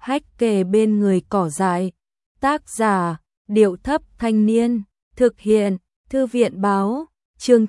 hách kề bên người cỏ dại. Tác giả, Điệu Thấp Thanh Niên. Thực hiện, Thư viện Báo. Chương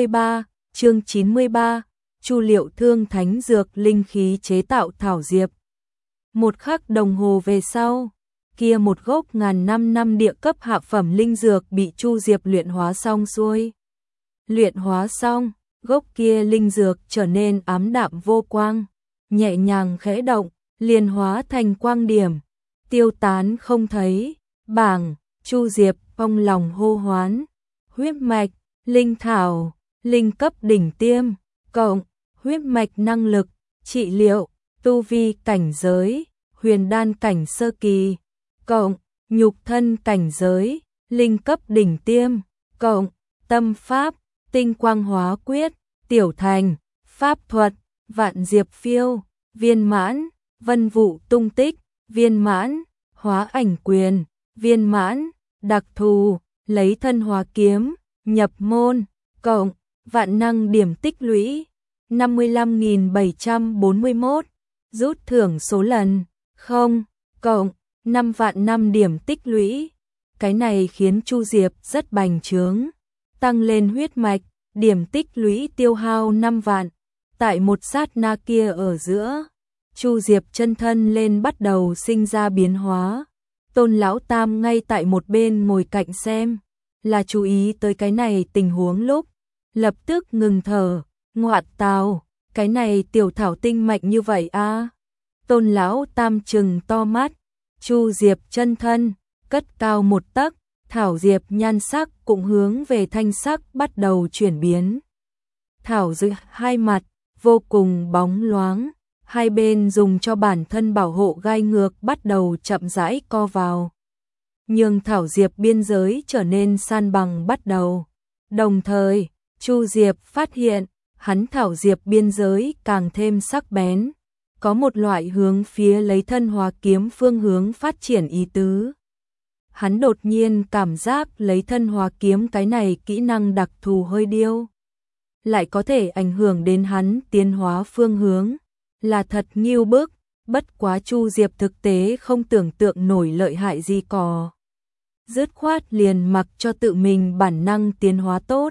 93, Chu Liệu Thương Thánh Dược Linh Khí chế tạo thảo diệp. Một khắc đồng hồ về sau, kia một gốc ngàn năm địa cấp hạ phẩm linh dược bị Chu Diệp luyện hóa xong xuôi. Luyện hóa xong, gốc kia linh dược trở nên ám đạm vô quang, nhẹ nhàng khẽ động, liền hóa thành quang điểm, tiêu tán không thấy. Bảng, Chu Diệp trong lòng hô hoán, huyết mạch, linh thảo, linh cấp đỉnh tiêm, cộng, huyết mạch năng lực, trị liệu, tu vi cảnh giới, huyền đan cảnh sơ kỳ, cộng, nhục thân cảnh giới, linh cấp đỉnh tiêm, cộng, tâm pháp, tinh quang hóa quyết, tiểu thành, pháp thuật, vạn diệp phiêu, viên mãn, vân vụ tung tích, viên mãn, hóa ảnh quyền, viên mãn, đặc thù, lấy thân hóa kiếm, nhập môn, cộng, vạn năng điểm tích lũy, 55.741, rút thưởng số lần, 0, cộng, 5 vạn năm điểm tích lũy. Cái này khiến Chu Diệp rất bành trướng, tăng lên huyết mạch, điểm tích lũy tiêu hao 5 vạn. Tại một sát na kia ở giữa, Chu Diệp chân thân lên bắt đầu sinh ra biến hóa. Tôn Lão Tam ngay tại một bên ngồi cạnh xem, là chú ý tới cái này tình huống lúc, lập tức ngừng thở, ngoạn tào, cái này tiểu thảo tinh mạnh như vậy a. Tôn Lão Tam trừng to mắt, Chu Diệp chân thân, cất cao một tấc, thảo diệp nhan sắc cũng hướng về thanh sắc bắt đầu chuyển biến. Thảo diệp hai mặt, vô cùng bóng loáng, hai bên dùng cho bản thân bảo hộ gai ngược bắt đầu chậm rãi co vào. Nhưng thảo diệp biên giới trở nên san bằng bắt đầu. Đồng thời, Chu Diệp phát hiện, hắn thảo diệp biên giới càng thêm sắc bén, có một loại hướng phía lấy thân hóa kiếm phương hướng phát triển ý tứ. Hắn đột nhiên cảm giác lấy thân hóa kiếm cái này kỹ năng đặc thù hơi điêu, lại có thể ảnh hưởng đến hắn tiến hóa phương hướng, là thật nghiêu bức, bất quá Chu Diệp thực tế không tưởng tượng nổi lợi hại gì có. Dứt khoát liền mặc cho tự mình bản năng tiến hóa tốt.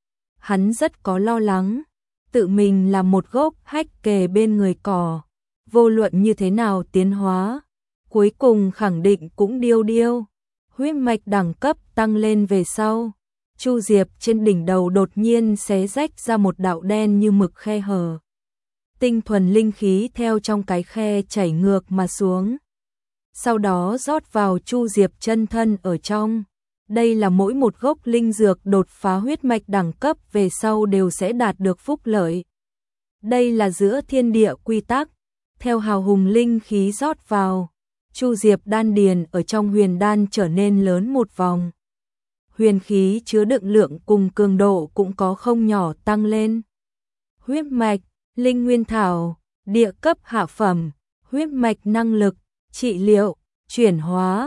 Hắn rất có lo lắng, tự mình là một gốc hách kề bên người cỏ, vô luận như thế nào tiến hóa, cuối cùng khẳng định cũng điêu. Huyết mạch đẳng cấp tăng lên về sau, Chu Diệp trên đỉnh đầu đột nhiên xé rách ra một đạo đen như mực khe hở. Tinh thuần linh khí theo trong cái khe chảy ngược mà xuống, sau đó rót vào Chu Diệp chân thân ở trong. Đây là mỗi một gốc linh dược đột phá huyết mạch đẳng cấp về sau đều sẽ đạt được phúc lợi. Đây là giữa thiên địa quy tắc, theo hào hùng linh khí rót vào, Chu Diệp đan điền ở trong huyền đan trở nên lớn một vòng. Huyền khí chứa đựng lượng cùng cường độ cũng có không nhỏ tăng lên. Huyết mạch, linh nguyên thảo, địa cấp hạ phẩm, huyết mạch năng lực, trị liệu, chuyển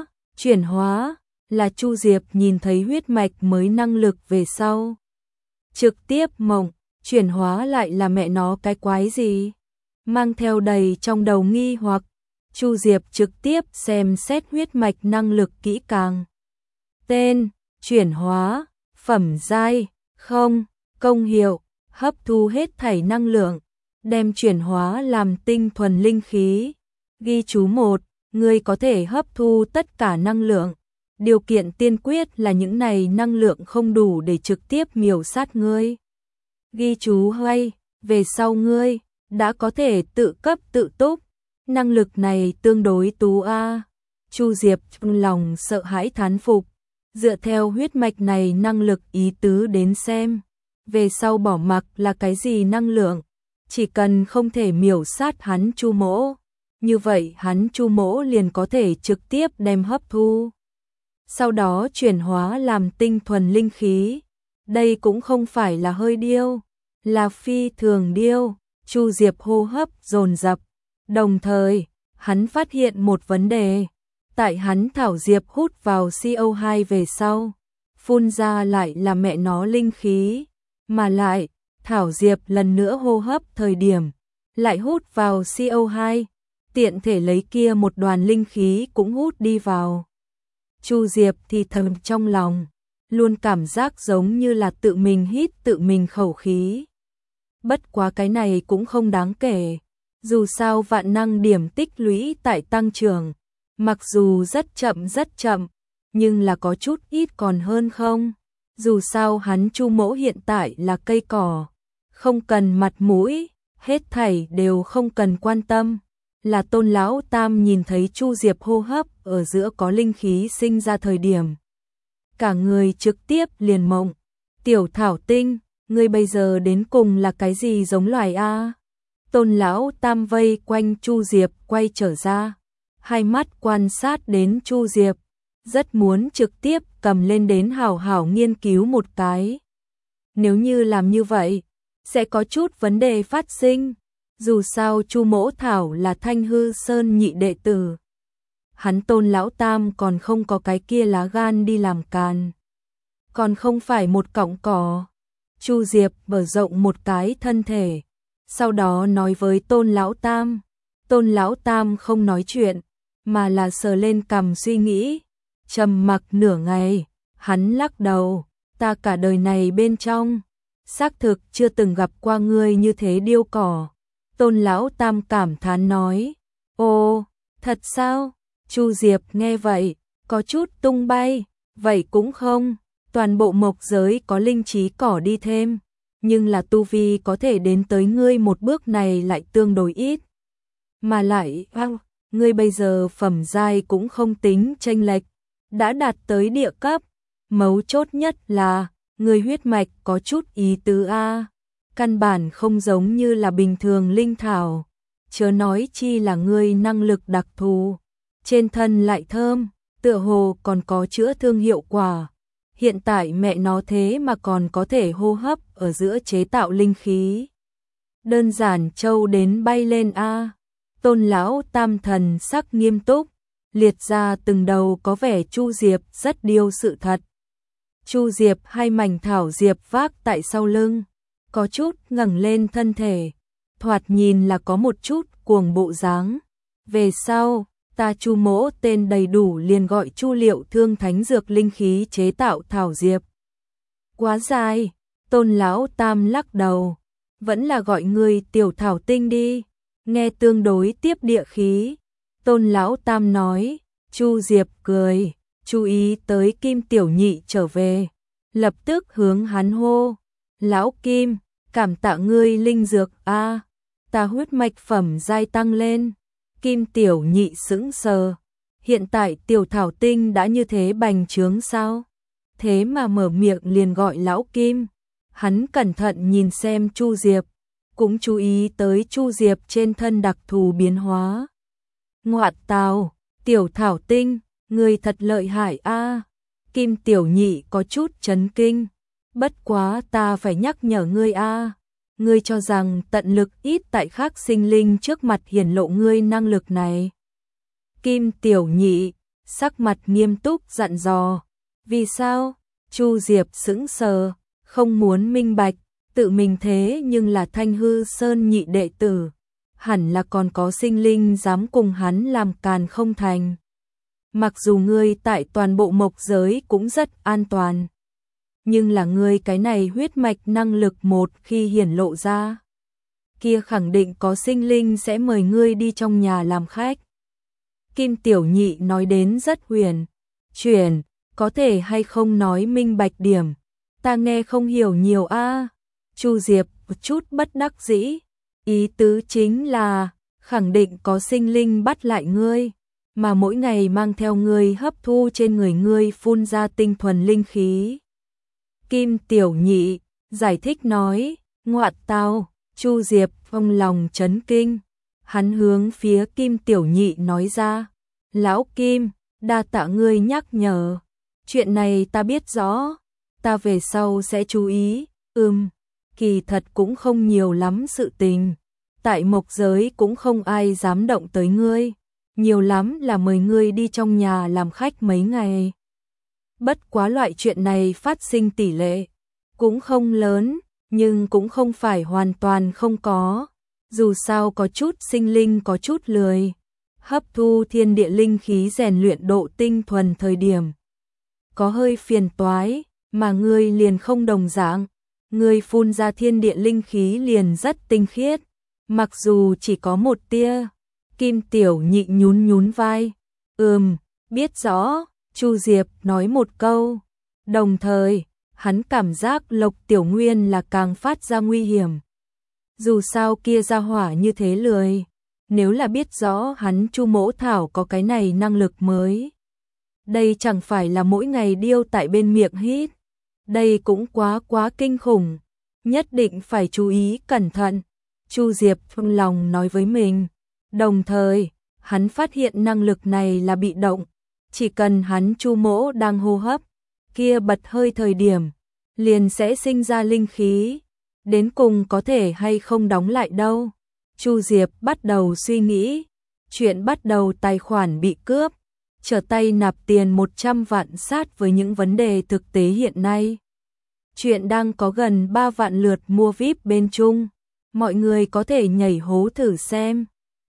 hóa, là Chu Diệp nhìn thấy huyết mạch mới năng lực về sau. Trực tiếp mộng, chuyển hóa lại là mẹ nó cái quái gì? Mang theo đầy trong đầu nghi hoặc, Chu Diệp trực tiếp xem xét huyết mạch năng lực kỹ càng. Tên, chuyển hóa, phẩm giai, không, công hiệu, hấp thu hết thảy năng lượng, đem chuyển hóa làm tinh thuần linh khí. Ghi chú 1, ngươi có thể hấp thu tất cả năng lượng. Điều kiện tiên quyết là những này năng lượng không đủ để trực tiếp miểu sát ngươi. Ghi chú 2, về sau ngươi đã có thể tự cấp tự túc. Năng lực này tương đối tú a. Chu Diệp trong lòng sợ hãi thán phục, dựa theo huyết mạch này năng lực ý tứ đến xem, về sau bỏ mặc là cái gì năng lượng, chỉ cần không thể miểu sát hắn Chu Mỗ, như vậy hắn Chu Mỗ liền có thể trực tiếp đem hấp thu, sau đó chuyển hóa làm tinh thuần linh khí. Đây cũng không phải là hơi điêu, là phi thường điêu. Chu Diệp hô hấp dồn dập, đồng thời hắn phát hiện một vấn đề. Tại hắn thảo diệp hút vào CO2 về sau, phun ra lại là mẹ nó linh khí, mà lại thảo diệp lần nữa hô hấp thời điểm lại hút vào CO2, tiện thể lấy kia một đoàn linh khí cũng hút đi vào. Chu Diệp thì thầm trong lòng, luôn cảm giác giống như là tự mình hít tự mình khẩu khí. Bất quá cái này cũng không đáng kể, dù sao vạn năng điểm tích lũy tại tăng trưởng, mặc dù rất chậm, nhưng là có chút ít còn hơn không. Dù sao hắn Chu Mỗ hiện tại là cây cỏ, không cần mặt mũi, hết thảy đều không cần quan tâm. Là Tôn lão tam nhìn thấy Chu Diệp hô hấp ở giữa có linh khí sinh ra thời điểm, cả người trực tiếp liền mộng. Tiểu Thảo Tinh, ngươi bây giờ đến cùng là cái gì giống loài a? Tôn lão tam vây quanh Chu Diệp quay trở ra, hai mắt quan sát đến Chu Diệp, rất muốn trực tiếp cầm lên đến hảo hảo nghiên cứu một cái. Nếu như làm như vậy, sẽ có chút vấn đề phát sinh. Dù sao Chu Mỗ Thảo là Thanh Hư Sơn nhị đệ tử, hắn Tôn lão tam còn không có cái kia lá gan đi làm càn, còn không phải một cọng cỏ. Chu Diệp mở rộng một cái thân thể, sau đó nói với Tôn lão tam. Tôn lão tam không nói chuyện, mà là sờ lên cằm suy nghĩ, trầm mặc nửa ngày, hắn lắc đầu, ta cả đời này bên trong, xác thực chưa từng gặp qua ngươi như thế điêu cỏ. Tôn lão tam cảm thán nói, ồ, thật sao? Chu Diệp nghe vậy, có chút tung bay, vậy cũng không, toàn bộ mộc giới có linh trí cỏ đi thêm, nhưng là tu vi có thể đến tới ngươi một bước này lại tương đối ít. Mà lại, ngươi bây giờ phẩm giai cũng không tính chênh lệch, đã đạt tới địa cấp, mấu chốt nhất là, ngươi huyết mạch có chút ý tứ a, căn bản không giống như là bình thường linh thảo, chớ nói chi là ngươi năng lực đặc thù, trên thân lại thơm, tựa hồ còn có chữa thương hiệu quả. Hiện tại mẹ nó thế mà còn có thể hô hấp ở giữa chế tạo linh khí. Đơn giản trâu đến bay lên a. Tôn lão tam thần sắc nghiêm túc, liệt ra từng đầu có vẻ Chu Diệp rất điêu sự thật. Chu Diệp hai mảnh thảo diệp vác tại sau lưng, có chút ngẩng lên thân thể, thoạt nhìn là có một chút cuồng bộ dáng. Về sau, ta Chu Mỗ tên đầy đủ liền gọi Chu Liệu Thương Thánh dược linh khí chế tạo thảo diệp. Quá dài, Tôn lão tam lắc đầu, vẫn là gọi ngươi Tiểu Thảo Tinh đi, nghe tương đối tiếp địa khí. Tôn lão tam nói. Chu Diệp cười, chú ý tới Kim Tiểu Nhị trở về, lập tức hướng hắn hô, lão Kim, cảm tạ ngươi linh dược a, ta huyết mạch phẩm giai tăng lên. Kim Tiểu Nhị sững sờ, hiện tại Tiểu Thảo Tinh đã như thế bành trướng sao? Thế mà mở miệng liền gọi lão Kim. Hắn cẩn thận nhìn xem Chu Diệp, cũng chú ý tới Chu Diệp trên thân đặc thù biến hóa. Ngoạn tào, Tiểu Thảo Tinh, ngươi thật lợi hại a. Kim Tiểu Nhị có chút chấn kinh, bất quá ta phải nhắc nhở ngươi a, ngươi cho rằng tận lực ít tại khác sinh linh trước mặt hiển lộ ngươi năng lực này. Kim Tiểu Nhị, sắc mặt nghiêm túc dặn dò, vì sao? Chu Diệp sững sờ, không muốn minh bạch, tự mình thế nhưng là Thanh Hư Sơn nhị đệ tử, hẳn là còn có sinh linh dám cùng hắn làm càn không thành. Mặc dù ngươi tại toàn bộ mộc giới cũng rất an toàn, nhưng là ngươi cái này huyết mạch năng lực một khi hiển lộ ra, kia khẳng định có sinh linh sẽ mời ngươi đi trong nhà làm khách. Kim Tiểu Nhị nói đến rất huyền chuyển, có thể hay không nói minh bạch điểm, ta nghe không hiểu nhiều a. Chu Diệp một chút bất đắc dĩ, ý tứ chính là khẳng định có sinh linh bắt lại ngươi, mà mỗi ngày mang theo ngươi hấp thu trên người ngươi phun ra tinh thuần linh khí. Kim Tiểu Nhị giải thích nói, ngoạn tào. Chu Diệp trong lòng chấn kinh, hắn hướng phía Kim Tiểu Nhị nói ra, lão Kim, đa tạ ngươi nhắc nhở, chuyện này ta biết rõ, ta về sau sẽ chú ý. Kỳ thật cũng không nhiều lắm sự tình, tại mộc giới cũng không ai dám động tới ngươi, nhiều lắm là mời ngươi đi trong nhà làm khách mấy ngày. Bất quá loại chuyện này phát sinh tỷ lệ cũng không lớn, nhưng cũng không phải hoàn toàn không có, dù sao có chút sinh linh có chút lười, hấp thu thiên địa linh khí rèn luyện độ tinh thuần thời điểm. Có hơi phiền toái, mà ngươi liền không đồng dạng. Ngươi phun ra thiên địa linh khí liền rất tinh khiết, mặc dù chỉ có một tia. Kim Tiểu Nhị nhún nhún vai. Biết rõ, Chu Diệp nói một câu. Đồng thời, hắn cảm giác Lộc Tiểu Nguyên là càng phát ra nguy hiểm. Dù sao kia ra hỏa như thế lười, nếu là biết rõ hắn Chu Mỗ Thảo có cái này năng lực mới. Đây chẳng phải là mỗi ngày điêu tại bên miệng hít. Đây cũng quá kinh khủng, nhất định phải chú ý cẩn thận. Chu Diệp trong lòng nói với mình. Đồng thời, hắn phát hiện năng lực này là bị động, chỉ cần hắn Chu Mỗ đang hô hấp, kia bật hơi thời điểm, liền sẽ sinh ra linh khí, đến cùng có thể hay không đóng lại đâu. Chu Diệp bắt đầu suy nghĩ, chuyện bắt đầu tài khoản bị cướp, trở tay nạp tiền 100 vạn sát với những vấn đề thực tế hiện nay. Chuyện đang có gần 3 vạn lượt mua VIP bên Trung, mọi người có thể nhảy hố thử xem.